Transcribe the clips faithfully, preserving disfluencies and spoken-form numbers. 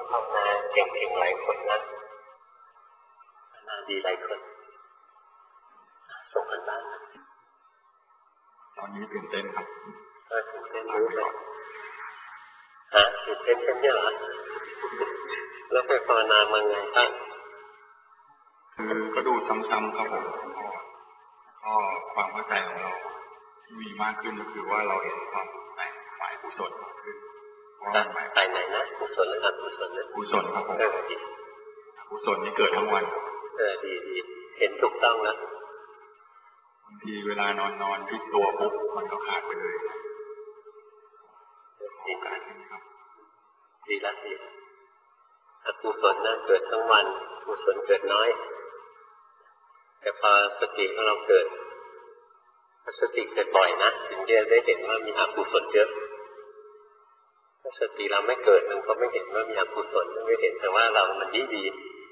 ภาวนาเก่งๆหลายคนนะภาวนาดีหลายคนส่งกันบ้านตอนนี้ตื่นเต้นครับเออตื่นเต้นรู้ไหมฮะตื่นเต้นแค่นี้เหรอแล้วไปภาวนามาไงท่านคือก็ดูซ้ำๆครับผมก็ความเข้าใจของเราที่มีมากขึ้นก็คือว่าเราเห็นความในฝ่ายกุศลมากขึ้นฝ่ายไหนนะกุศลหรืออกุศลนะกุศลครับผมเออดีกุศลนี่เกิดทั้งวันเออดีดีเห็นถูกต้องแล้วบางทีเวลานอนนอนพลิกตัวปุ๊บมันก็ขาดไปเลยดีการครับดีละดีอกุศลนะเกิดทั้งวันกุศลเกิดน้อยแต่พอสติของเราเกิดสติเกิดบ่อยนะถึงจะได้เห็นว่ามีอกุศลเยอะถ้าสติเราไม่เกิดมันก็ไม่เห็นว่ามีอกุศลไม่เห็นแต่ว่าเรามันดีดี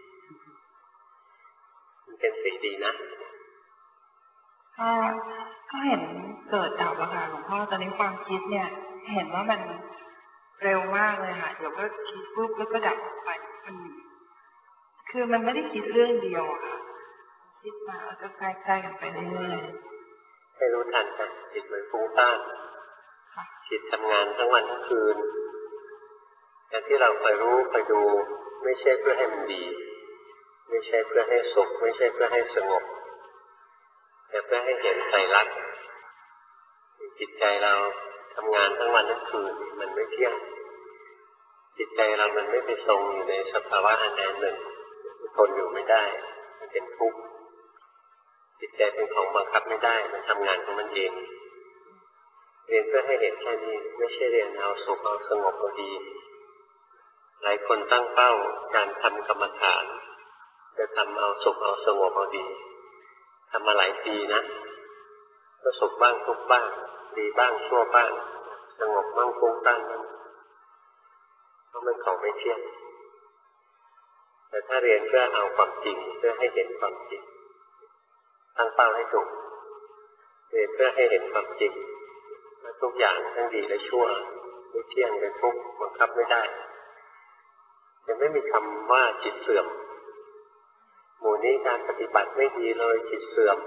มันเป็นสิ่งดีนะก็ก็เห็นเกิดดับอะค่ะหลวงพ่อตอนนี้ความคิดเนี่ยเห็นว่ามันเร็วมากเลยค่ะเดี๋ยวก็คิดปุ๊บแล้วก็ดับไปมันคือมันไม่ได้คิดเรื่องเดียวอะค่ะคิดมาแล้วก็ใกล้ๆกันไปเรื่อยๆให้รู้ทันค่ะจิตมันฟุ้งซ่านจิตทำงานทั้งวันทั้งคืนแต่ที่เราคอยรู้คอยดูไม่ใช่เพื่อให้มันดีไม่ใช่เพื่อให้สุขไม่ใช่เพื่อให้สงบแต่เพื่อให้เห็นไตรลักษณ์จิตใจเราทำงานทั้งวันทั้งคืนมันไม่เที่ยงจิตใจเรามันไม่ไปทรงอยู่ในสภาวะอันใดหนึ่งทนอยู่ไม่ได้มันเป็นทุกข์จิตใจเป็นของบังคับไม่ได้มันทำงานของมันเองเรียนเพื่อให้เห็นแค่นี้ไม่ใช่เรียนเอาสุขเอาสงบเอาดีหลายคนตั้งเป้าการทำกรรมฐานจะทำเอาสุขเอาสงบเอาดีทำมาหลายปีนะก็สุขบ้างทุกข์บ้างดีบ้างชั่วบ้างสงบบ้างฟุ้งซ่านบ้างเพราะมันของไม่เที่ยงแต่ถ้าเรียนเพื่อเอาความจริงเพื่อให้เห็นความจริงตั้งเป้าให้ถูกเรียนเพื่อให้เห็นความจริงว่าทุกอย่างทั้งดีและชั่วไม่เที่ยงและทุกข์บังคับไม่ได้ยังไม่มีคำว่าจิตเสื่อมหมู่นี้การปฏิบัติไม่ดีเลยจิตเสื่อม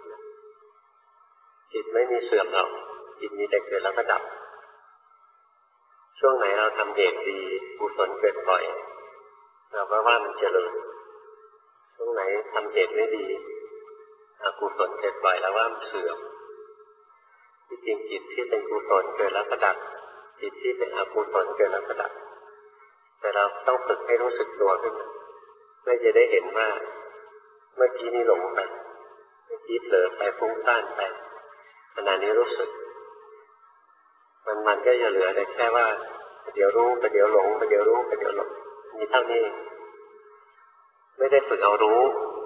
จิตไม่มีเสื่อมหรอกจิตมีแต่เกิดแล้วก็ดับช่วงไหนเราทำเหตุดีกุศลเกิดบ่อยเราก็ว่ามันเจริญช่วงไหนทำเหตุไม่ดีอกุศลเกิดบ่อยแล้วว่ามันเสื่อมที่จริงจิตที่เป็นกุศลเกิดแล้วก็ดับจิตที่เป็นอกุศลเกิดแล้วก็ดับแต่เราต้องฝึกให้รู้สึกตัวขึ้นมาเพื่อจะได้เห็นว่าเมื่อกี้นี้หลงไปเมื่อกี้เผลอไปฟุ้งซ่านไปขณะนี้รู้สึกมันมันก็จะเหลือแต่แค่ว่าเดี๋ยวรู้ไปเดี๋ยวหลงไปเดี๋ยวรู้ไปเดี๋ยวหลงมีเท่านี้ไม่ได้ฝึกเอารู้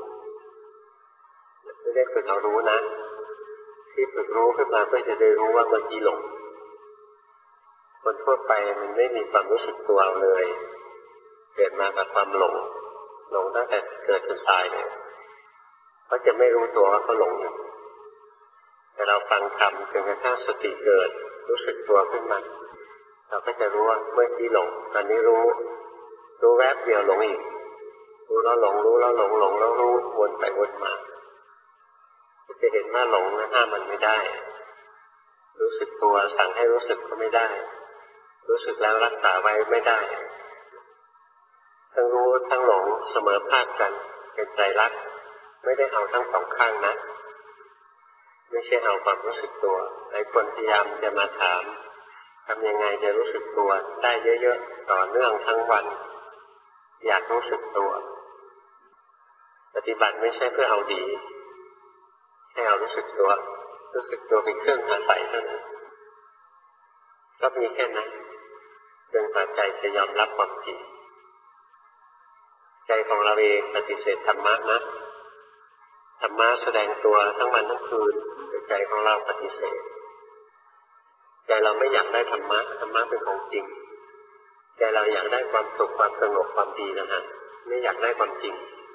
ไม่ได้ฝึกเอารู้นะที่ฝึกรู้ขึ้นมาเพื่อจะได้รู้ว่าเมื่อกี้หลงคนทั่วไปมันไม่มีความรู้สึกตัวเลยเกิดมากับความหลงหลงตั้งแต่เกิดจนตายเลยเขาจะไม่รู้ตัวว่าเขาหลงอยู่แต่เราฟังธรรมจนกระทั่งสติเกิดรู้สึกตัวขึ้นมาเราก็จะรู้ว่าเมื่อกี้หลงตอนนี้รู้รู้แวบเดียวหลงอีกรู้แล้วหลงรู้แล้วหลงหลงแล้วรู้วนไปวนมาจะเห็นว่าหลงนะห้ามมันไม่ได้รู้สึกตัวสั่งให้รู้สึกก็ไม่ได้รู้สึกแล้วรักษาไว้ไม่ได้ทั้งรู้ทั้งหลงเสมอภาคกันเป็นไตรลักษณ์ไม่ได้เอาทั้งสองข้างนะไม่ใช่เอาความรู้สึกตัวหลายคนพยายามจะมาถามทำยังไงจะรู้สึกตัวได้เยอะๆต่อเนื่องทั้งวันอยากรู้สึกตัวปฏิบัติไม่ใช่เพื่อเอาดีให้เอารู้สึกตัวรู้สึกตัวเป็นเครื่องอาศัยเท่านั้นก็มีแค่นั้นจนกว่าใจจะยอมรับความจริงใจของเราเองปฏิเสธธรรมะนะธรรมะแสดงตัวทั้งวันทั้งคืนแต่ใจของเราปฏิเสธใจเราไม่อยากได้ธรรมะธรรมะเป็นของจริงใจเราอยากได้ความสุขความสงบความดีนะฮะไม่อยากได้ความจริง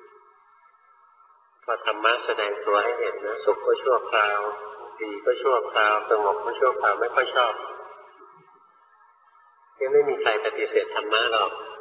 พอธรรมะแสดงตัวให้เห็นนะสุขก็ชั่วคราวดีก็ชั่วคราวสงบก็ชั่วคราวไม่ค่อยชอบยังไม่มีใครปฏิเสธธรรมะหรอก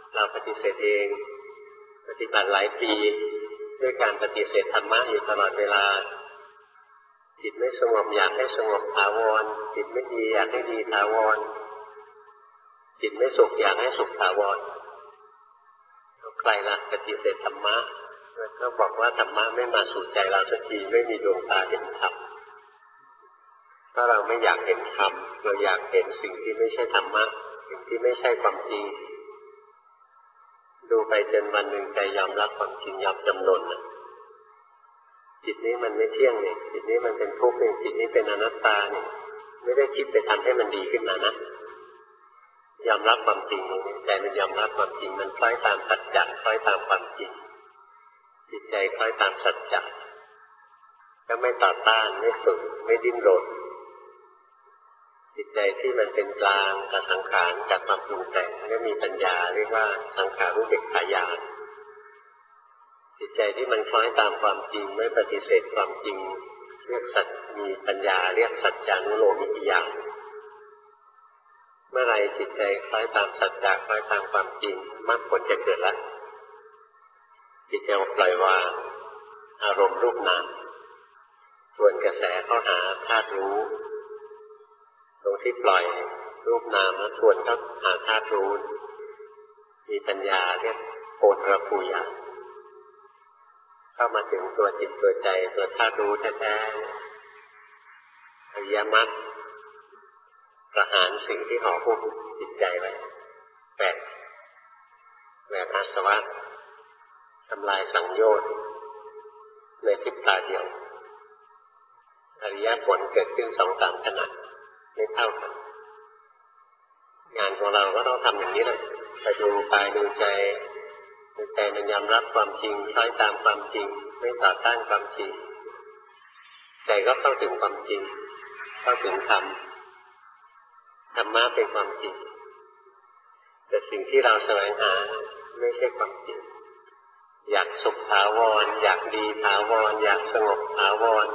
เราปฏิเสธเองปฏิบัติหลายปีด้วยการปฏิเสธธรรมะอยู่ตลอดเวลาจิตไม่สงบอยากให้สงบถาวรจิตไม่ดีอยากให้ดีถาวรจิตไม่สุขอยากให้สุขถาวรใครล่ะปฏิเสธธรรมะก็บอกว่าธรรมะไม่มาสู่ใจเราสักทีไม่มีดวงตาเห็นธรรมถ้าเราไม่อยากเห็นธรรมเราอยากเห็นสิ่งที่ไม่ใช่ธรรมะสิ่งที่ไม่ใช่ความจริงดูไปจนวันหนึ่งใจยอมรับความจริงยอมจำนนนะจิตนี้มันไม่เที่ยงเนี่ยจิตนี้มันเป็นทุกข์เนี่ยจิตนี้เป็นอนัตตาเนี่ยไม่ได้คิดไปทำให้มันดีขึ้นมานะยอมรับความจริงใจมันยอมรับความจริงมันคล้อยตามสัจจะคล้อยตามความจริงจิตใจคล้อยตามสัจจะก็ไม่ต่อต้านไม่ฝืนไม่ดิ้นรนจิตใจที่มันเป็นกลางกับสังขารกับความปรุงแต่งก็มีปัญญาเรียกว่าสังขารุเบกขาญาณจิตใจที่มันคล้อยตามความจริงไม่ปฏิเสธความจริงเรียกสัจมีปัญญาเรียกสัจจานุโลมิญาณเมื่อไรจิตใจคล้อยตามสัจจะคล้อยตามความจริงมรรคผลจะเกิดแล้วจิตใจปล่อยวางอารมณ์รูปนามทวนกระแสเข้าหาธาตุรู้ตรงที่ปล่อยรูปนามแล้วทวนเข้าหาธาตุรู้มีปัญญาเรียกโอตรภูญาณเข้ามาถึงตัวจิตตัวใจตัวธาตุรู้แท้ๆอริยมรรคประหารสิ่งที่ห่อหุ้มจิตใจไว้แปดแหวกอาสวะทำลายสังโยชน์ในพริบตาเดียวอริยผลเกิดขึ้นสองสามขณะไม่เท่ากันงานของเราก็ต้องทำอย่างนี้เลยไปดูกายดูใจดูใจมันยอมรับความจริงคล้อยตามความจริงไม่ต่อต้านความจริงใจก็เข้าถึงความจริงเข้าถึงธรรมธรรมะเป็นความจริงแต่สิ่งที่เราแสวงหาไม่ใช่ความจริงอยากสุขถาวรอยากดีถาวรอยากสงบถาวร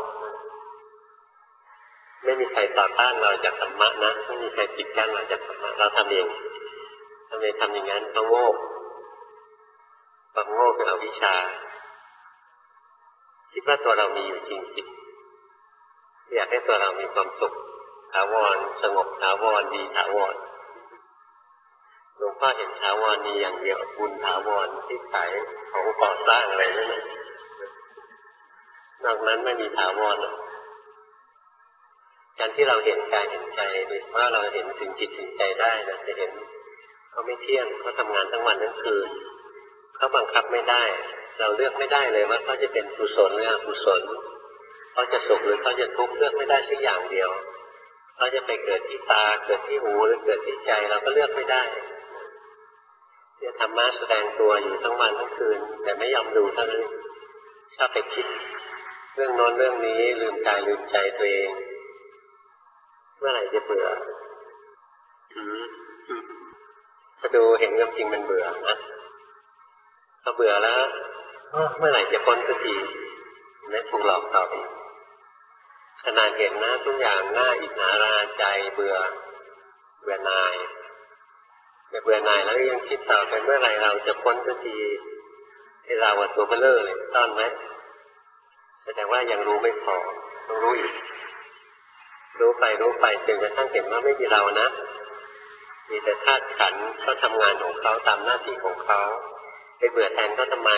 ไม่มีใครต่อต้านเราจากธรรมะนะไม่มีใครปิดกั้นเราจากธรรมะเราทำเองทำไมทำอย่างนั้นเพราะโง่ความโง่เป็นอวิชชาคิดว่าตัวเรามีอยู่จริงๆอยากให้ตัวเรามีความสุขถาวรสงบถาวรดีถาวรหลวงพ่อเห็นถาวรมีอย่างเดียวบุญถาวรที่ขายของก่อสร้างอะไรนั่นแหละนอกนั้นไม่มีถาวรการที่เราเห็นกายเห็นใจว่าเราเห็นถึงจิตถึงใจได้นะจะเห็นเขาไม่เที่ยงเขาทำงานทั้งวันทั้งคืนเขาบังคับไม่ได้เราเลือกไม่ได้เลยว่าเขาจะเป็นกุศลหรืออกุศลเขาจะสุขหรือเขาจะทุกข์เลือกไม่ได้สักอย่างเดียวเขาจะไปเกิดที่ตาเกิดที่หูหรือเกิดที่ใจเราก็เลือกไม่ได้เนี่ยธรรมะแสดงตัวอยู่ทั้งวันทั้งคืนแต่ไม่ยอมดูเท่านั้นชอบไปคิดเรื่องโน้นเรื่องนี้ลืมกายลืมใจตัวเองเมื่อไหร่จะเบื่อพอดูเห็นความจริงมันเบื่อนะพอเบื่อแล้วเมื่อไหร่จะพ้นสักทีไม่ถูกหลอกต่อไปขนาดเห็นนะทุกอย่างหน้าอิจฉาราใจเบื่อเบื่อหน่ายแต่เบื่อหน่ายแล้วยังคิดต่อไปเมื่อไหร่เราจะพ้นสักทีให้เราตัวเบลอเลยต้อนไหมแสดงว่ายังรู้ไม่พอต้องรู้อีกรู้ไปรู้ไปจนกระทั่งเห็นว่าไม่มีเรานะมีแต่ธาตุขันธ์เขาทำงานของเขาตามหน้าที่ของเขาไปเบื่อแทนเขาทำไม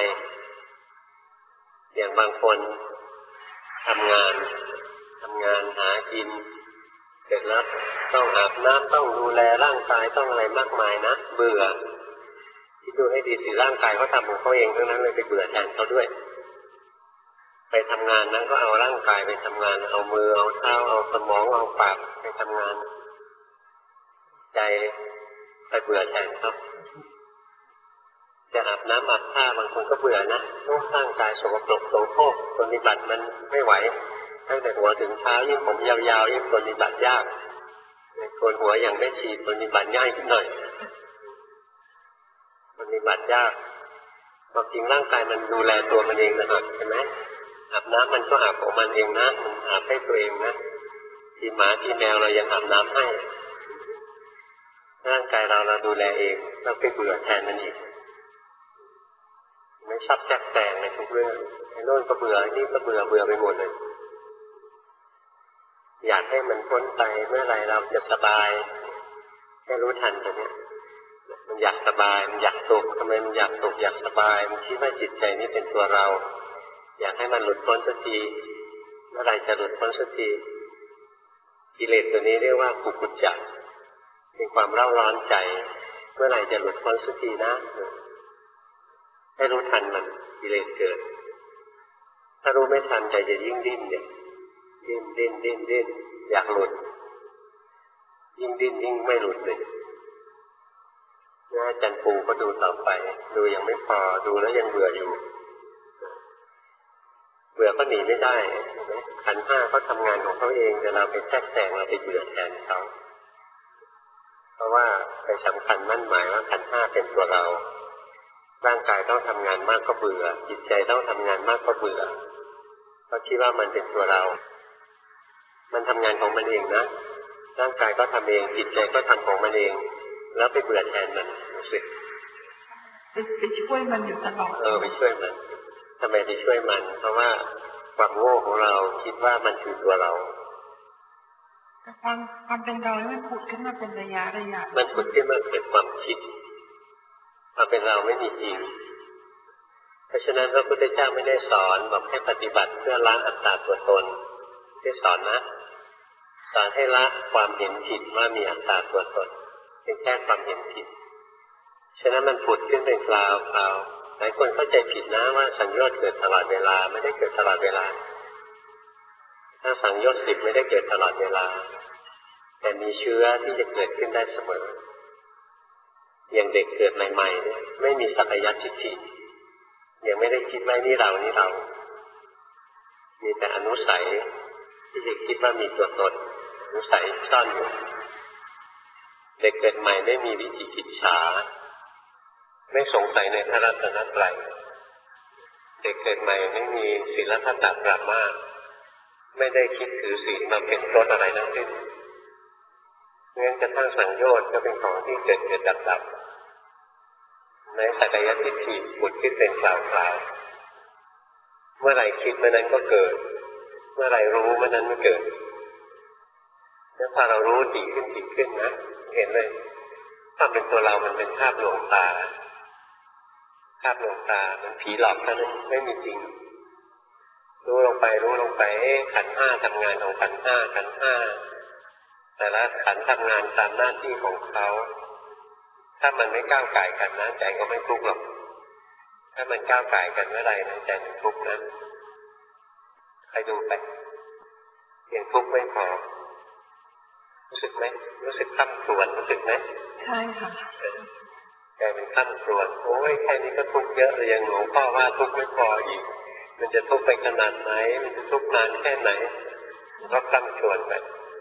อย่างบางคนทำงานทำงานหากินเสร็จแล้วต้องอาบน้ำต้องดูแลร่างกายต้องอะไรมากมายนะเบื่อที่ดูให้ดีสิร่างกายเขาทำของเขาเองทั้งนั้นเลยไปเบื่อแทนเขาด้วยไปทำงานนั้นก็เอาร่างกายไปทำงานเอามือเอาเท้าเอาสมองเอาปากไปทำงานใจไปเบื่อแทนเขาจะอาบน้ำอาบท่าบางคนก็เบื่อนะต้องร่างกายสกปรกโสโครกปฏิบัติมันไม่ไหวตั้งแต่หัวถึงเท้ายิ่งผมยาวๆยิ่งปฏิบัติยากโกนหัวอย่างได้ฉีดปฏิบัติง่ายขึ้นหน่อยปฏิบัติยากความจริงร่างกายมันดูแลตัวมันเองนะครับใช่ไหมอาบน้ำมันก็อาบของมันเองนะมันอาบให้ตัวเองนะที่หมาที่แมวเรายังอาบน้ำให้ร่างกายเราเราดูแลเองเราไปเบื่อแทนมันอีกไม่ชอบแจกแจงในทุกเรื่องไอ้โน่นก็เบื่อไอ้นี่ก็เบื่อเบื่อไปหมดเลยอยากให้มันพ้นไปเมื่อไหร่เราจะสบายให้รู้ทันตรงนี้มันอยากสบายมันอยากสุขทำไมมันอยากสุขอยากสบายมันคิดว่าจิตใจนี้เป็นตัวเราอยากให้มันหลุดพ้นสักทีเมื่อไหร่จะหลุดพ้นสักทีกิเลสตัวนี้เรียกว่ากุกุจจะเป็นความเร่าร้อนใจเมื่อไหร่จะหลุดพ้นสักทีนะให้รู้ทันมันกิเลสเกิดถ้ารู้ไม่ทันใจจะยิ่งดิ้นเนี่ยดิ้นดิ้นดิ้นดิ้นอยากหลุดยิ่งดิ้นยิ่งไม่หลุดเลยนะอาจารย์ปูก็ดูต่อไปดูยังไม่พอดูแล้วยังเบื่ออยู่เบื่อก็หนีไม่ได้ขันธ์ห้าเขาทำงานของเขาเองแต่เราไปแทรกแซงเราไปเบื่อแทนเขาเพราะว่าไปสำคัญมั่นหมายว่าขันธ์ห้าเป็นตัวเราร่างกายต้องทำงานมากก็เบื่อจิตใจต้องทำงานมากก็เบื่อเพราะคิดว่ามันเป็นตัวเรามันทำงานของมันเองนะร่างกายก็ทำเองจิตใจก็ทำของมันเองแล้วไปเบื่อแทนมันรู้สึกไปช่วยมันอยู่ตลอดเออไปช่วยมันทำไมไปช่วยมันเพราะว่าความโง่ของเราคิดว่ามันคือตัวเราแต่ความความเป็นเราเนี่ยมันผุดขึ้นมาเป็นระยะระยะมันผุดขึ้นมาเกิดความคิดความเป็นเราไม่มีจริงเพราะฉะนั้นพระพุทธเจ้าไม่ได้สอนบอกให้ปฏิบัติเพื่อละอัตตาตัวตนไม่ได้สอนนะสอนให้ละความเห็นผิดว่ามีอัตตาตัวตนเป็นแค่ความเห็นผิดฉะนั้นมันผุดขึ้นเป็นคราวคราวหลายคนเข้าใจผิดนะว่าสังโยชน์เกิดตลอดเวลาไม่ได้เกิดตลอดเวลาถ้าสังโยชน์สิบไม่ได้เกิดตลอดเวลาแต่มีเชื้อที่จะเกิดขึ้นได้เสมออย่างเด็กเกิดใหม่ๆเนี่ยไม่มีสักยะทิฏฐิยังไม่ได้คิดว่านี่เรานี่เรามีแต่อนุสัยที่จะคิดว่ามีตัวตนอนุสัยซ่อนอยู่เด็กเกิดใหม่ไม่มีวิจิกิจฉาไม่สงสัยในพระรัตนตรัยเด็กเกิดใหม่ไม่มีศีลธรรมปรามาสไม่ได้คิดถือศีลมาเป็นรสอะไรทั้งสิ้นงั้นกระทั่งสังโยชน์ก็เป็นของที่เกิดเกิดดับดับในสักยะทิฏฐิผุดขึ้นเป็นคราวๆเมื่อไหร่คิดเมื่อนั้นก็เกิดเมื่อไหร่รู้เมื่อนั้นไม่เกิดแล้วพอเรารู้ดีขึ้นดีขึ้นนะเห็นเลยถ้าเป็นตัวเรามันเป็นภาพลวงตาภาพลวงตามันผีหลอกเท่านั้นไม่มีจริงรู้ลงไปรู้ลงไปขันธ์ห้าทำงานของขันธ์ห้าขันธ์ห้าแต่ละขันธ์ทำงานตามหน้าที่ของเขาถ้ามันไม่ก้าวไก่กันนะใจก็ไม่ทุกข์หรอกถ้ามันก้าวไก่กันเมื่อไรนะใจมันทุกข์นะใครดูไปเพียงทุกข์ไม่พอรู้สึกไหมรู้สึกคล่ำครวญรู้สึกไหมใช่ค่ะใจมันคล่ำครวญโอ้ยแค่นี้ก็ทุกข์เยอะเลยยังหลวงพ่อว่าทุกข์ไม่พออีกมันจะทุกข์ไปขนาดไหนมันจะทุกข์นานแค่ไหนก็คล่ำครวญไป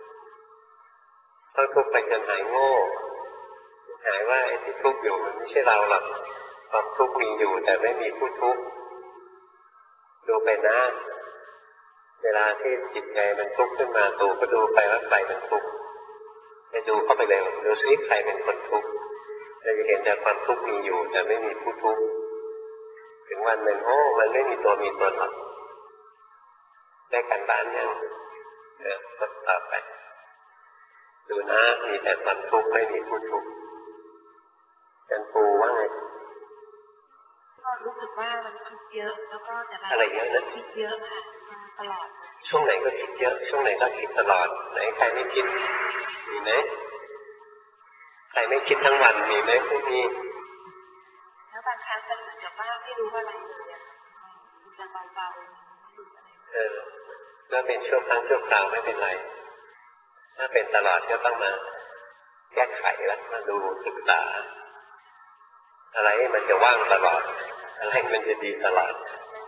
ต้องทุกข์ไปจนหายโง่หายว่าไอ้ที่ทุกข์อยู่มันไม่ใช่เราหรอกความทุกข์มีอยู่แต่ไม่มีผู้ทุกข์ดูไปนะเวลาที่จิตใจมันทุกข์ขึ้นมาตูก็ดูไปว่าใครมันทุกข์ไปดูเข้าไปเลยดูซิใครเป็นคนทุกข์เราจะเห็นแต่ความทุกข์มีอยู่แต่ไม่มีผู้ทุกข์ถึงวันหนึ่งโอ้มันไม่มีตัวมีตนหรอกได้กันบ้านยังเออก็ต่อไปดูนะมีแต่ความทุกข์ไม่มีผู้ทุกข์จันปูว่าไงก็รู้สึกว่ามันคิดเยอะแล้วก็แต่อะไรเยอะนะคิดเยอะค่ะตลอดช่วงไหนก็คิดเยอะช่วงไหนก็คิดตลอดไหนใครไม่คิดมีไหมใครไม่คิดทั้งวันมีไหมไม่มีแล้วบางครั้งมันเหมือนกับว่าไม่รู้อะไรเลยอะมันจะเบาๆเออก็เป็นชั่วครั้งชั่วคราวไม่เป็นไรถ้าเป็นตลอดก็ต้องมาแก้ไขแล้วมาดูศึกษาอะไรมันจะว่างตลอดอะไรมันจะดีตลอด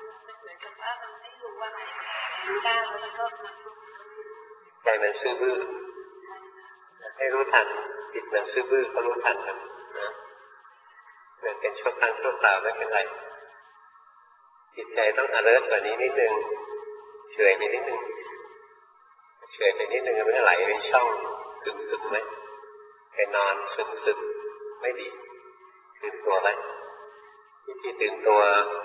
ใจมันซื่อบื้อให้รู้ทันจิตมันซื่อบื้อก็รู้ทันมันนะเหมือนเป็นชั่วครั้งชั่วคราวไม่เป็นไรจิตใจต้อง alert กว่านี้นิดนึงเฉยไปนิดนึงเฉยไปนิดนึงมันก็ไหลไปช่องถึงถึงไหมใจไปนอนซึมๆไม่ดีตื่นตัวไหมวิธีตื่นตัว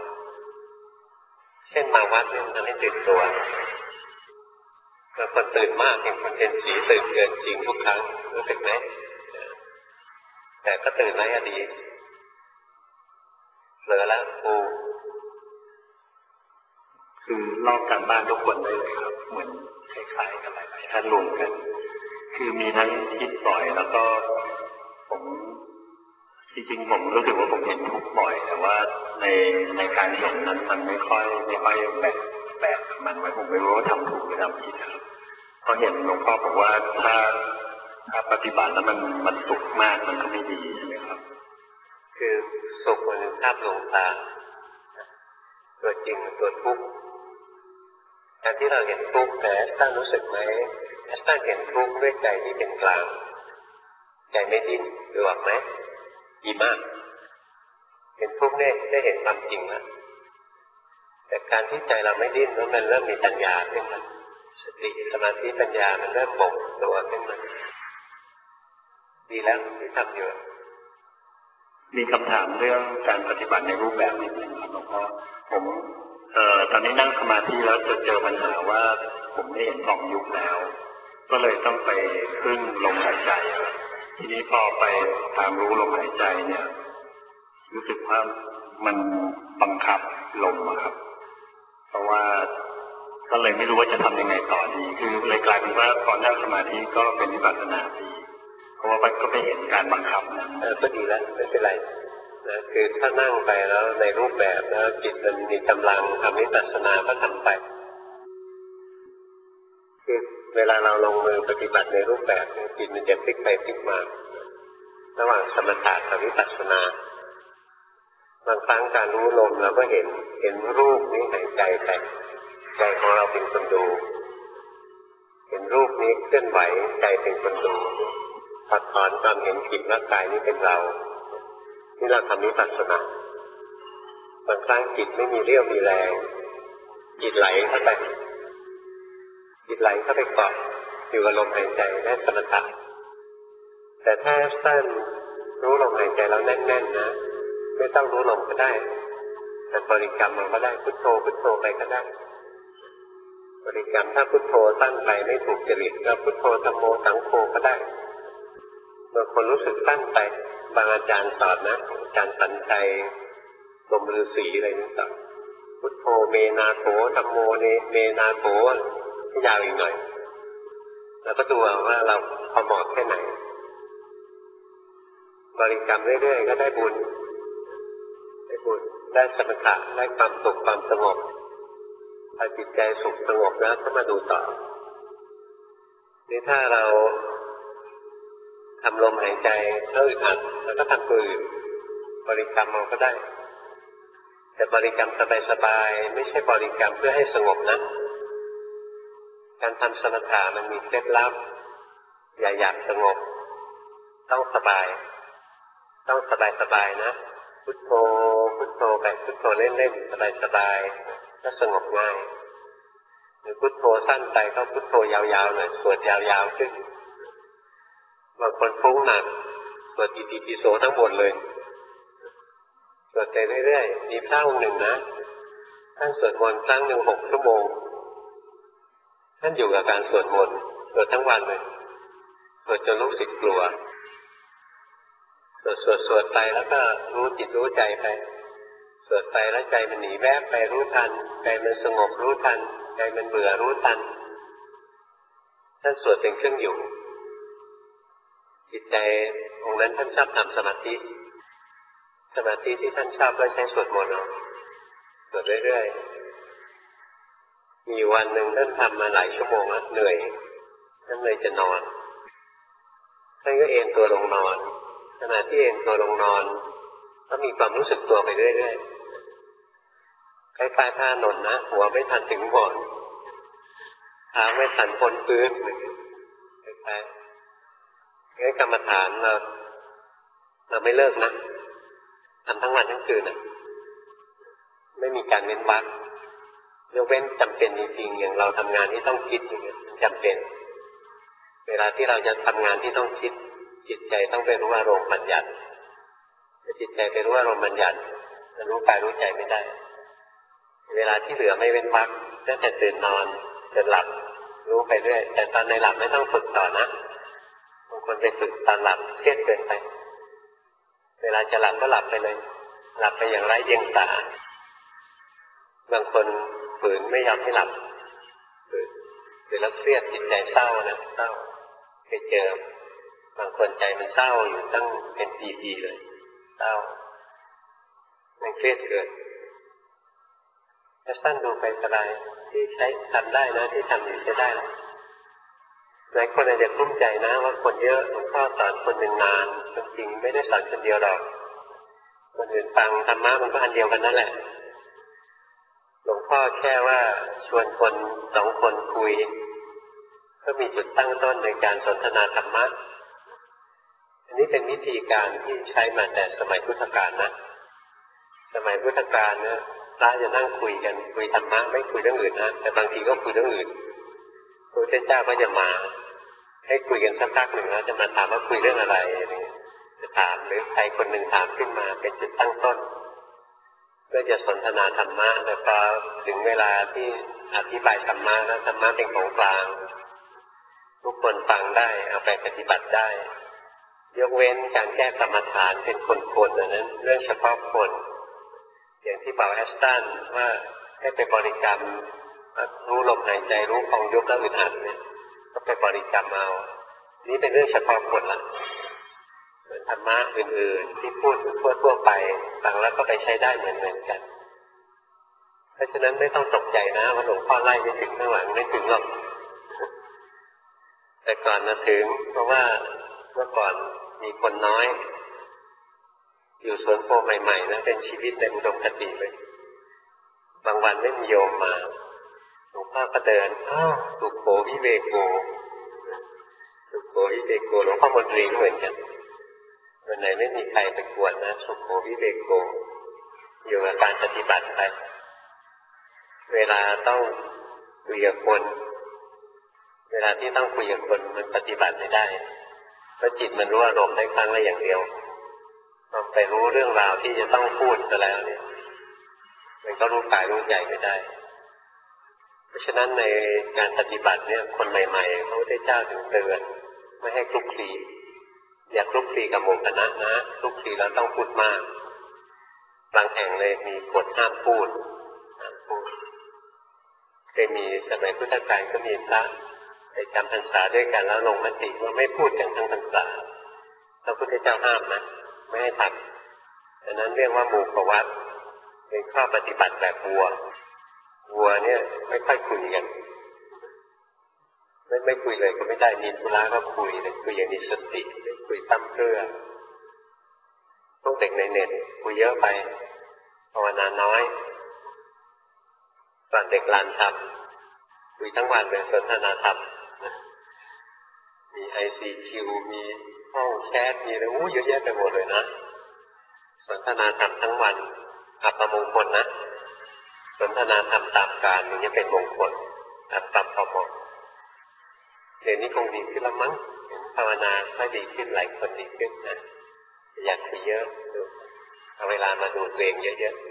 เช่นมาวัดเนี่ยมันไม่ตื่นตัวแต่คนตื่นมากอย่างคนเป็นสีตื่นเกินจริงทุกครั้งรู้สึกไหมแต่ก็ตื่นไหมอดีเหลือแล้วกูคือลอกการบ้านทุกคนได้เลยครับเหมือนคล้ายๆกันหลายๆท่านรวมกันคือมีทั้งคิดบ่อยแล้วก็ผมจริงๆผมรู้สึกว่าผมเห็นทุกบ่อยแต่ว่าในในการเห็นนั้นมันไม่ค่อยไม่ค่อยแบกแบกมันไว้ผมไม่รู้ว่าทำถูกหรือทำผิดครับเพราะเห็นหลวงพ่อบอกว่าถ้าถ้าปฏิบัติแล้วมันมันสุขมากมันก็ไม่ดีใช่ไหมครับคือสุขมันเป็นภาพลวงตาตัวจริงตัวทุกข์การที่เราเห็นทุกข์แต่ตั้งรู้สึกไหมตั้งเห็นทุกข์ด้วยใจที่เป็นกลางใจไม่ดิ้นดูออกไหมดีมากเห็นทุกข์เนี่ยได้เห็นความจริงแล้วแต่การที่ใจเราไม่ดิ้นแล้วมันเริ่มมีปัญญาขึ้นมาสติสมาธิปัญญามันเริ่มบ่งตัวขึ้นมาดีแล้วที่ทำอยู่มีคำถามเรื่องการปฏิบัติในรูปแบบนิดนึงครับหลวงพ่อผมเอ่อตอนนี้นั่งสมาธิแล้วจะเจอปัญหาว่าผมไม่เห็นสองยุคแล้วก็เลยต้องไปพึ่งลมหายใจทีนี้พอไปตามรู้ลมหายใจเนี่ยรู้สึกว่ามันบังคับลมอะครับเพราะว่าก็เลยไม่รู้ว่าจะทำยังไงต่อดีคือเลยกลายเป็นว่าพอนั่งสมาธิก็เป็นวิปัสสนาดีเพราะว่ามันก็ไม่เห็นการบังคับนะเออก็ดีแล้วไม่เป็นไรนะคือถ้านั่งไปแล้วในรูปแบบแล้วจิตมันมีกำลังทำวิปัสสนาก็ทำไปคือเวลาเราลงมือปฏิบัติในรูปแบบจิตมันจะพลิกไปพลิกมาระหว่างสมถะกับวิปัสสนาบางครั้งการรู้ลมเราก็เห็นเห็นรูปนี้หายใจไปใจของเราเป็นคนดูเห็นรูปนี้เคลื่อนไหวใจเป็นคนดูตัดถอนความเห็นผิดว่ากายนี้เป็นเรานี่เราทำวิปัสสนาบางครั้งจิตไม่มีเรี่ยวมีแรงจิตไหลเข้าไปจิตไหลเข้าไปเกาะอยู่กับลมหายใจได้สมถะแต่ถ้าสั้นรู้ลมหายใจแล้วแน่นๆนะไม่ต้องรู้ลมก็ได้แต่บริกรรมมันก็ได้พุทโธพุทโธไปก็ได้บริกรรมถ้าพุทโธสั้นไปไม่ถูกจริตก็พุทโธธัมโมสังโฆก็ได้บางคนรู้สึกสั้นไปบางอาจารย์สอนนะอาจารย์สัญชัยลมฤาษีอะไรนี่ต่างพุทโธเมนาโถธัมโมเนเมนาโถยาวอีกหน่อยแล้วก็ดูว่าเราพอเหมาะแค่ไหนบริกรรมเรื่อยๆก็ได้บุญได้บุญได้สมถะได้ความสุขความสงบพอจิตใจสุขสงบแล้วก็มาดูต่อนี่ถ้าเราทำลมหายใจแล้วอึดอัดแล้วก็ทำตัวอื่นบริกรรมเราก็ได้แต่บริกรรมสบายๆไม่ใช่บริกรรมเพื่อให้สงบนะการทำสมถะมันมีเคล็ดลับอย่าอยากสงบต้องสบายต้องสบายๆนะพุทโธพุทโธไปพุทโธเล่นๆสบายๆก็สงบง่ายหรือพุทโธสั้นไปก็พุทโธยาวๆหน่อยสวดยาวๆขึ้นบางคนฟุ้งหนักสวดอิติปิโสทั้งหมดเลยสวดไปเรื่อยๆมีพระองค์หนึ่งนะท่านสวดมนต์ครั้งหนึ่งหกชั่วโมงท่านอยู่กับการสวดมนต์สวดทั้งวันเลยสวดจนรู้สึกกลัวสวดสวดสวดไปแล้วก็รู้จิตรู้ใจไปสวดไปแล้วใจมันหนีแวบไปรู้ทันใจมันสงบรู้ทันใจมันเบื่อรู้ทันท่านสวดเป็นเครื่องอยู่จิตใจองค์นั้นท่านชอบทำสมาธิสมาธิที่ท่านชอบก็ใช้สวดมนต์เอาสวดเรื่อยๆมีวันหนึ่งท่านทำมาหลายชั่วโมงแล้วเหนื่อยท่านเลยจะนอนท่านก็เอนตัวลงนอนขณะที่เอนตัวลงนอนก็มีความรู้สึกตัวไปเรื่อยๆคล้ายๆท่านอนนะหัวไม่ทันถึงหมอนเท้าไม่ทันพ้นพื้นคล้ายๆงั้นกรรมฐานเราเราไม่เลิกนะทำทั้งวันทั้งคืนนะไม่มีการเว้นวรรคยกเว้นจำเป็นจริงๆอย่างเราทำงานที่ต้องคิดอย่างเงี้ยจำเป็นเวลาที่เราจะทำงานที่ต้องคิดจิตใจต้องไปรู้อารมณ์บัญญัติถ้าจิตใจไปรู้อารมณ์บัญญัติจะรู้กายรู้ใจไม่ได้เวลาที่เหลือไม่เว้นวรรคตั้งแต่ตื่นนอนจนหลับรู้ไปเรื่อยแต่ตอนในหลับไม่ต้องฝึกต่อนะบางคนไปฝึกตอนหลับเครียดเกินไปเวลาจะหลับก็หลับไปเลยหลับไปอย่างไร้เดียงสาบางคนฝืนไม่ยอมให้หลับฝืนแล้วเครียดจิตใจเศร้านะเศร้าไปเจอบางคนใจมันเศร้าอยู่ตั้งเป็นปีๆเลยเศร้ามันเครียดเกินถ้าสั้นดูไปสบายที่ใช้ทำได้นะที่ทำอยู่จะได้แล้วหลายคนอาจจะกลุ้มใจนะว่าคนเยอะหลวงพ่อสอนคนหนึ่งนานจริงๆไม่ได้สอนคนเดียวหรอกคนอื่นฟังธรรมะมันก็อันเดียวกันนั่นแหละหลวงพ่อแค่ว่าชวนคนสองคนคุยก็มีจุดตั้งต้นในการสนทนาธรรมะอันนี้เป็นวิธีการที่ใช้มาแต่สมัยพุทธกาลนะสมัยพุทธกาลเนี่ยพระจะนั่งคุยกันคุยธรรมะไม่คุยเรื่องอื่นนะแต่บางทีก็คุยเรื่องอื่นพระพุทธเจ้าก็จะมาให้คุยกันสักพักหนึ่งแล้วจะมาถามว่าคุยเรื่องอะไรจะถามหรือใครคนหนึ่งถามขึ้นมาเป็นจุดตั้งต้นเพื่อจะสนทนาธรรมะแต่พอถึงเวลาที่อธิบายธรรมะแล้วธรรมะเป็นของกลางทุกคนฟังได้เอาไปปฏิบัติได้ยกเว้นการแก้กรรมฐานเป็นคนๆนั้นเรื่องเฉพาะคนอย่างที่บอกแอสตันว่าให้ไปบริกรรมรู้ลมหายใจรู้พองยุบแล้วอึดอัดเนี่ยก็ไปบริกรรมเอานี่เป็นเรื่องเฉพาะคนละส่วนธรรมะอื่นๆที่พูดทั่วๆไปฟังแล้วก็ไปใช้ได้เหมือนๆกันเพราะฉะนั้นไม่ต้องตกใจนะว่าหลวงพ่อไล่ไม่ถึงข้างหลังไม่ถึงหรอกแต่ก่อนนะถึงเพราะว่าเมื่อก่อนมีคนน้อยอยู่สวนโพใหม่ๆนะเป็นชีวิตในอุดมคติเลยบางวันไม่มีโยมมาหลวงพ่อก็เดินอ้าวสุโขวิเวโกสุโขวิเวโกหลวงพ่อมนตรีก็เหมือนกันวันไหนไม่มีใครไปกวนนะสุโขวิเวโกอยู่กับการปฏิบัติไปเวลาต้องคุยกับคนเวลาที่ต้องคุยกับคนมันปฏิบัติไม่ได้เพราะจิตมันรู้อารมณ์ได้ครั้งละอย่างเดียวพอไปรู้เรื่องราวที่จะต้องพูดซะแล้วเนี่ยมันก็รู้กายรู้ใจไม่ได้เพราะฉะนั้นในการปฏิบัติเนี่ยคนใหม่ๆพระพุทธเจ้าถึงเตือนไม่ให้คลุกคลีอย่าคลุกคลีกับหมู่คณะนะคลุกคลีแล้วต้องพูดมากบางแห่งเลยมีกฎห้ามพูดห้ามพูดเคยมีสมัยพุทธกาลก็มีพระไปจำพรรษาด้วยกันแล้วลงมติว่าไม่พูดกันทั้งพรรษาพระพุทธเจ้าห้ามนะไม่ให้ทำดังนั้นเรียกว่าหมู่ปวัตรเป็นข้อปฏิบัติแบบวัววัวเนี่ยไม่ค่อยคุยกันไม่ไม่คุยเลยก็ไม่ได้มีธุระก็คุยเลยคุยอย่างมีสติไม่คุยตั้มเพื่อพวกเด็กในเน็ตคุยเยอะไปภาวนาน้อยตอนเด็กลานทำคุยทั้งวันเลยสนทนาธรรมมี ไอ ซี คิว มีห้องแชทมีอะไรอู้เยอะแยะไปหมดเลยนะสนทนาธรรมทั้งวันอัปมงคลนะสนทนาธรรมตามการอย่างนี้เป็นมงคลอัปปมงคลเดี๋ยวนี้คงดีขึ้นแล้วมั้งภาวนาก็ดีขึ้นหลายคนดีขึ้นนะอยากคุยเยอะเอาเวลามาดูตัวเองเยอะ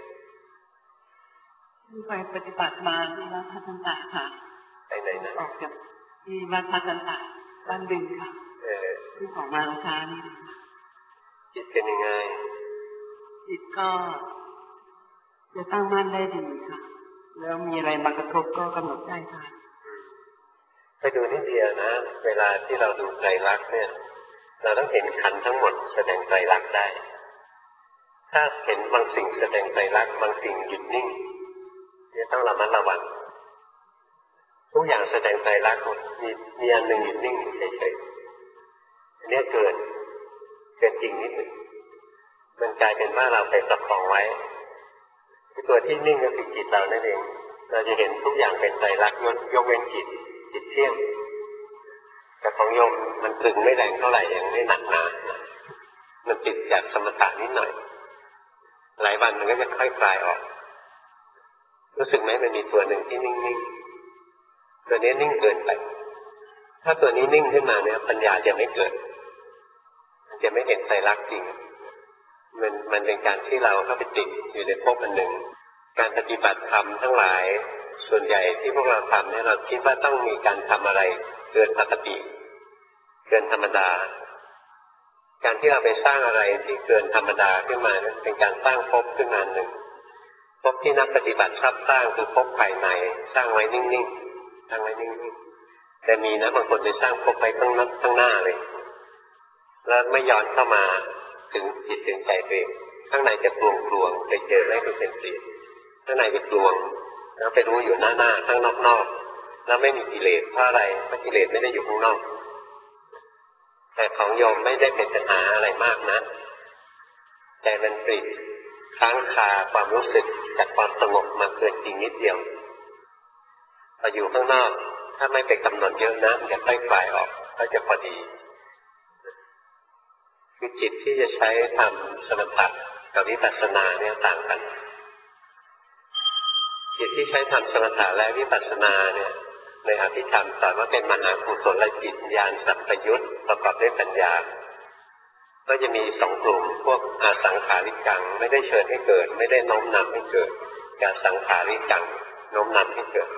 ๆไปปฏิบัติมาที่วัดพัฒนาค่ะไปไหนนะออกจากที่วัดพัฒนาบ้านดึงค่ะเออที่ของมาราชานี่จิตเป็นยังไงจิตก็จะตั้งมั่นได้ดีค่ะแล้วมีอะไรมากระทบก็กำหนดได้ค่ะไปดูนิดเดียวนะเวลาที่เราดูไตรลักษณ์เนี่ยเราต้องเห็นขันธ์ทั้งหมดแสดงไตรลักษณ์ได้ถ้าเห็นบางสิ่งแสดงไตรลักษณ์บางสิ่งหยุดนิ่งเนี่ยต้องระมัดระวังทุกอย่างแสดงไตรลักษณ์มีมีอันหนึ่งหยุดนิ่งเฉยๆอันนี้เกินเกินจริงนิดหนึ่งมันกลายเป็นว่าเราไปประคองไว้ตัวที่นิ่งก็คือจิตเรานั่นเองเราจะเห็นทุกอย่างเป็นไตรลักษณ์ยกเว้นจิตจิตเที่ยงแต่ของโยมมันตึงไม่แรงเท่าไหร่ยังไม่หนักหนามันติดจากสมถะนิดหน่อยหลายวันมันก็จะค่อยคลายออกรู้สึกไหมมันมีตัวหนึ่งที่นิ่งๆตัวนี้นิ่งเกินไปถ้าตัวนี้นิ่งขึ้นมาเนี่ยปัญญาจะไม่เกิดจะไม่เห็นไตรลักษณ์จริงมันมันเป็นการที่เราเข้าไปติดอยู่ในภพอันหนึ่งการปฏิบัติธรรมทั้งหลายส่วนใหญ่ที่พวกเราทำเนี่ยเราคิดว่าต้องมีการทำอะไรเกินปกติเกินธรรมดาการที่เราไปสร้างอะไรที่เกินธรรมดาขึ้นมานั้นเป็นการสร้างภพขึ้นมาหนึ่งภพที่นักปฏิบัติชอบสร้างคือภพภายในสร้างไว้นิ่งๆสร้างไว้นิ่งๆแต่มีนะบางคนไปสร้างภพไว้ข้างหน้าข้างหน้าเลยแล้วไม่ย้อนเข้ามาถึงจิตถึงใจตัวเองข้างในจะกลวงกลวงไปเจอไม่รู้เป็นสีข้างในเป็นกลวงแล้วไปรู้อยู่หน้าหน้าข้างนอกนอกแล้วไม่มีกิเลสเพราะอะไรเพราะกิเลสไม่ได้อยู่ข้างนอกแต่ของโยมไม่ได้เป็นปัญหาอะไรมากนะแต่มันปริดค้างคาความรู้สึกจากความสงบมาเกินจริงนิดเดียวพออยู่ข้างนอกถ้าไม่ไปกำหนดเยอะนะมันจะค่อยคลายออกก็จะพอดีคือจิตที่จะใช้ทำสมถะกับวิปัสสนาเนี่ยต่างกันจิตที่ใช้ทำสมถะและวิปัสสนาเนี่ยในอภิธรรมสอนว่าเป็นมหากุศลจิตญาณสัมปยุตประกอบด้วยปัญญาก็จะมีสองกลุ่มพวกอาสังขาริกังไม่ได้เชิญให้เกิดไม่ได้โน้มนำให้เกิดกับสังขาริกังโน้มนำให้เกิด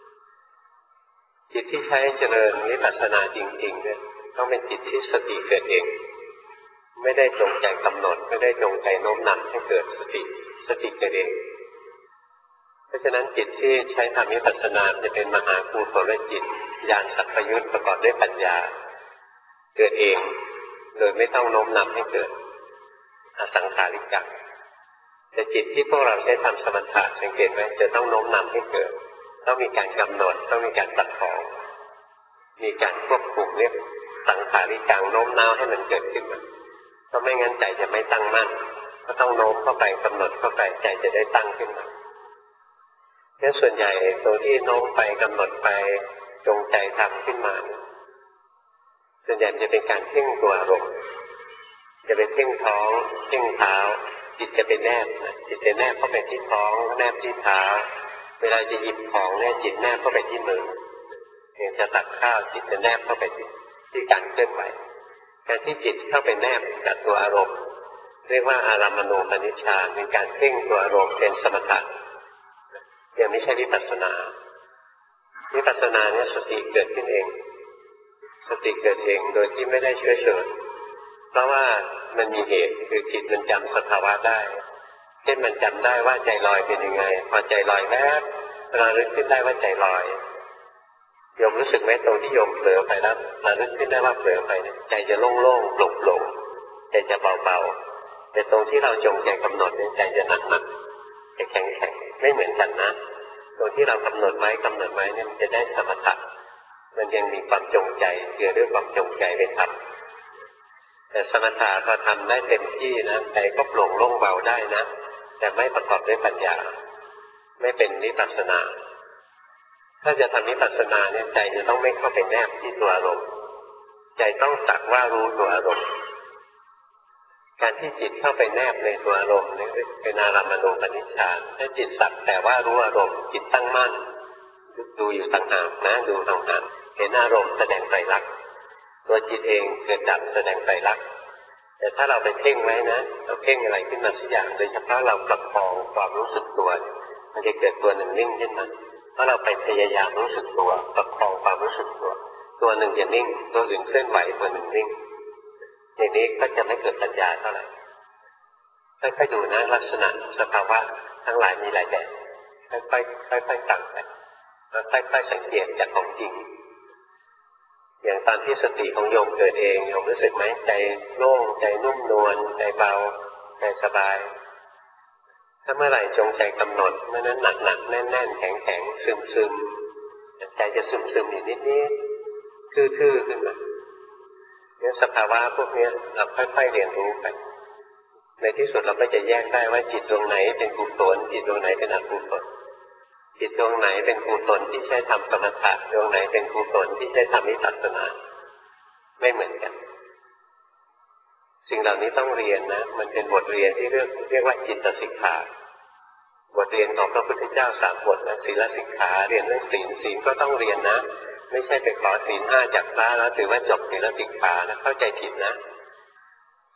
จิตที่ใช้เจริญวิปัสสนาจริงๆเนี่ยต้องเป็นจิตที่สติเกิดเองไม่ได้จงใจกำหนดไม่ได้จงใจโน้มนำให้เกิดสติสติเกิดเองเพราะฉะนั้นจิตที่ใช้ทำวิปัสสนาจะเป็นมหากุศลจิตญาณสัพพยุตประกอบด้วยปัญญาเกิดเองโดยไม่ต้องโน้มนำให้เกิดอสังขาริกังแต่จิตที่พวกเราใช้ทำสมถะสังเกตไหมจะต้องโน้มนำให้เกิดต้องมีการกำหนดต้องมีการตัดของมีการควบคุมเรียกสังขาริกังโน้มน้าวให้มันเกิดขึ้นมาเพราะไม่งั้นใจจะไม่ตั้งมั่นก็ต้องโน้มเข้าไปกำหนดเข้าไปใจจะได้ตั้งขึ้นมาเพราะส่วนใหญ่ตัวที่โน้มไปกำหนดไปจงใจทำขึ้นมาส่วนใหญ่จะเป็นการเพ่งตัวอารมณ์จะเป็นเพ่งท้องเพ่งเท้าจิตจะเป็นแนบจิตจะแนบเข้าไปที่ท้องแนบที่เท้าเวลาจะหยิบของเนี่ยจิตแนบเข้าไปที่มืออย่างจะตักข้าวจิตจะแนบเข้าไปที่ที่การเคลื่อนไหวการที่จิตเข้าไปแนบกับตัวอารมณ์เรียกว่าอารามณูปนิชฌานเป็นการเพ่งตัวอารมณ์เป็นสมถะยังไม่ใช่วิปัสสนาวิปัสสนาเนี่ยสติเกิดขึ้นเองสติเกิดเองโดยที่ไม่ได้เชื้อเชิญเพราะว่ามันมีเหตุคือจิตมันจำสภาวะได้เช่นมันจำได้ว่าใจลอยเป็นยังไงพอใจลอยแล้วระลึกขึ้นได้ว่าใจลอยโยมรู้สึกไหมตรงที่โยมเผลอไปแล้วระลึกขึ้นได้ว่าเผลอไปเนี่ยใจจะโล่งๆโปร่งๆใจจะเบาๆแต่ตรงที่เราจงใจกำหนดเนี่ยใจจะหนักๆจะแข็งๆไม่เหมือนกันนะตรงที่เรากำหนดไว้กำหนดไว้เนี่ยมันจะได้สมถะมันยังมีความจงใจเกี่ยวด้วยความจงใจไปทำแต่สมถะพอทำได้เต็มที่นะใจก็โปร่งโล่งเบาได้นะแต่ไม่ประกอบด้วยปัญญาไม่เป็นวิปัสสนาถ้าจะทำวิปัสสนาเนี่ยใจจะต้องไม่เข้าไปแนบที่ตัวอารมณ์ใจต้องสักว่ารู้ตัวอารมณ์การที่จิตเข้าไปแนบในตัวอารมณ์นี่เป็นอารามณูปนิชฌานถ้าจิตสักแต่ว่ารู้อารมณ์จิตตั้งมั่นดูอยู่ต่างหากนะดูต่างหากเห็นอารมณ์แสดงไตรลักษณ์ตัวจิตเองเกิดดับแสดงไตรลักษณ์แต่ถ้าเราไปเพ่งไว้นะเราเพ่งอะไรขึ้นมาสักอย่างโดยเฉพาะเราประคองความรู้สึกตัวมันจะเกิดตัวหนึ่งนิ่งขึ้นมาเพราะเราไปพยายามรู้สึกตัวประคองความรู้สึกตัวตัวหนึ่งจะนิ่งตัวอื่นเคลื่อนไหวตัวหนึ่งนิ่งอย่างนี้ก็จะไม่เกิดปัญญาเท่าไหร่ค่อยๆดูนะลักษณะสภาวะทั้งหลายมีหลายแบบค่อยๆค่อยๆต่างไปแล้วค่อยๆสังเกตจากของจริงอย่างตอนที่สติของโยมเกิดเองโยมรู้สึกไหมใจโล่งใจนุ่มนวลใจเบาใจสบายถ้าเมื่อไหร่จงใจกำหนดเมื่อนั้นหนักๆแน่นๆแข็งๆซึมๆใจจะซึมๆอยู่นิดๆทื่อๆขึ้นมาเนี่ยสภาวะพวกนี้เราค่อยๆเรียนรู้ไปในที่สุดเราก็จะแยกได้ว่าจิตดวงไหนเป็นกุศลจิตดวงไหนเป็นอกุศลจิตดวงไหนเป็นกุศลที่ใช้ทำสมถะดวงไหนเป็นกุศลที่ใช้ทำวิปัสสนาไม่เหมือนกันสิ่งเหล่านี้ต้องเรียนนะมันเป็นบทเรียนที่เรียกเรียกว่าจิตสิกขาบทเรียนของพระพุทธเจ้าสามบทนะศีลสิกขาเรียนเรื่องศีลศีลก็ต้องเรียนนะไม่ใช่ไปขอศีลห้าจากพระแล้วถือว่าจบศีลสิกขานะเข้าใจผิดนะ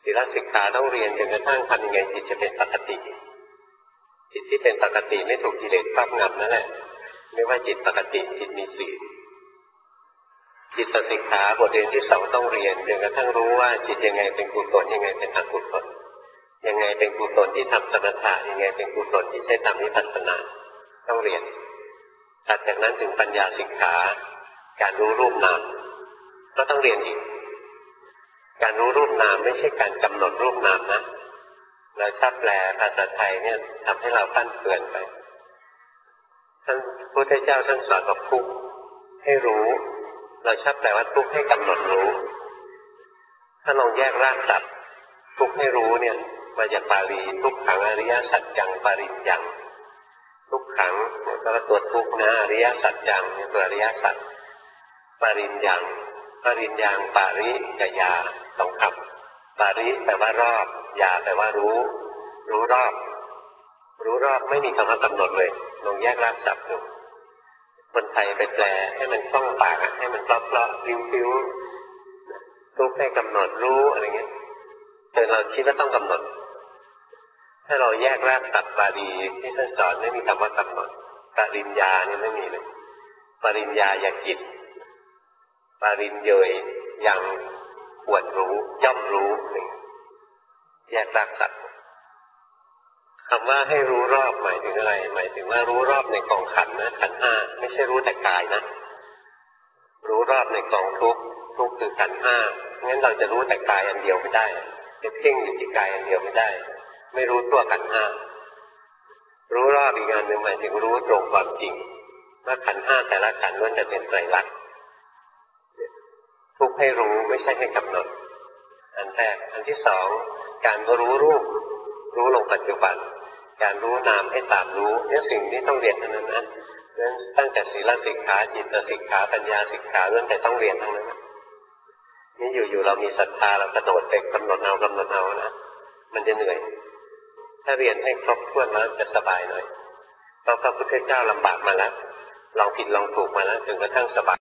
ศีลสิกขาต้องเรียนจนกระทั่งทำยังไงจิตจะเป็นปกติจิตที่เป็นปกติไม่ถูกกิเลสครอบงำนั่นแหละไม่ว่าจิตปกติจิตมีศีลจิตสิกขาบทเรียนที่สองต้องเรียนจนกระทั่งรู้ว่าจิตยังไงเป็นกุศลยังไงเป็นอกุศลยังไงเป็นกุศลที่ทำสมถะยังไงเป็นกุศลที่ใช้ทำวิปัสสนาต้องเรียนถัดจากนั้นถึงปัญญาสิกขาการรู้รูปนามก็ต้องเรียนอีกการรู้รูปนามไม่ใช่การกำหนดรูปนามนะเราชอบแปลภาษาไทยเนี่ยทำให้เราปั้นเปือนไปท่านพุทธเจ้าท่านสอนกับทุกข์ให้รู้เราชอบแปลว่าทุกข์ให้กำหนดรู้ถ้าลองแยกรากศัพท์ทุกข์ให้รู้เนี่ยมาจากบาลีทุกขังอริยสัจจังปริญญังทุกขังเนี่ยก็ตัวทุกข์นะอริยสัจจังเนี่ยตัวอริยสัจปริญญังปริญญังปาริกับยาสองคำปาริแปลว่ารอบยาแปลว่ารู้รู้รอบรู้รอบไม่มีคำว่ากำหนดเลยลองแยกรากศัพท์ดูคนไทยไปแปลให้มันคล่องปากให้มันเพราะๆปิ้วๆทุกให้กำหนดรู้อะไรเงี้ยแต่เราคิดว่าต้องกำหนดถ้าเราแยกรากศัพท์บาลีที่ท่านสอนไม่มีคำว่ากำหนดปริญญาเนี่ยไม่มีเลยปริญญาญากิจปริญเยยยังควรรู้ย่อมรู้นี่แยกรากศัพท์คำว่าให้รู้รอบหมายถึงอะไรหมายถึงว่ารู้รอบในกองขันธ์นะขันธ์ห้าไม่ใช่รู้แต่กายนะรู้รอบในกองทุกข์ทุกข์คือขันธ์ห้างั้นเราจะรู้แต่กายอันเดียวไม่ได้จะเพ่งอยู่ที่กายอันเดียวไม่ได้ไม่รู้ตัวขันธ์ห้ารู้รอบอีกงานหนึ่งหมายถึงรู้ตรงความจริงว่าขันธ์ห้าแต่ละขันธ์ล้วนแต่เป็นไตรลักษณ์ทุกข์ให้รู้ไม่ใช่ให้กำหนดอันแรกอันที่สองการรู้รูปรู้ลงปัจจุบันการรู้นามให้ตามรู้เนี่ยสิ่งนี้ต้องเรียนทั้งนั้นนะนั้นตั้งแต่ศีลสิกขาจิตสิกขาปัญญาสิกขาเรื่องแต่ต้องเรียนทั้งนั้นนะนี่อยู่ๆเรามีศรัทธาเรากระโดดไปกำหนดเอากำหนดเอานะมันจะเหนื่อยถ้าเรียนให้ครบถ้วนแล้วจะสบายหน่อยเพราะพระพุทธเจ้าลำบากมาแล้วลองผิดลองถูกมาแล้วจนกระทั่งสบาย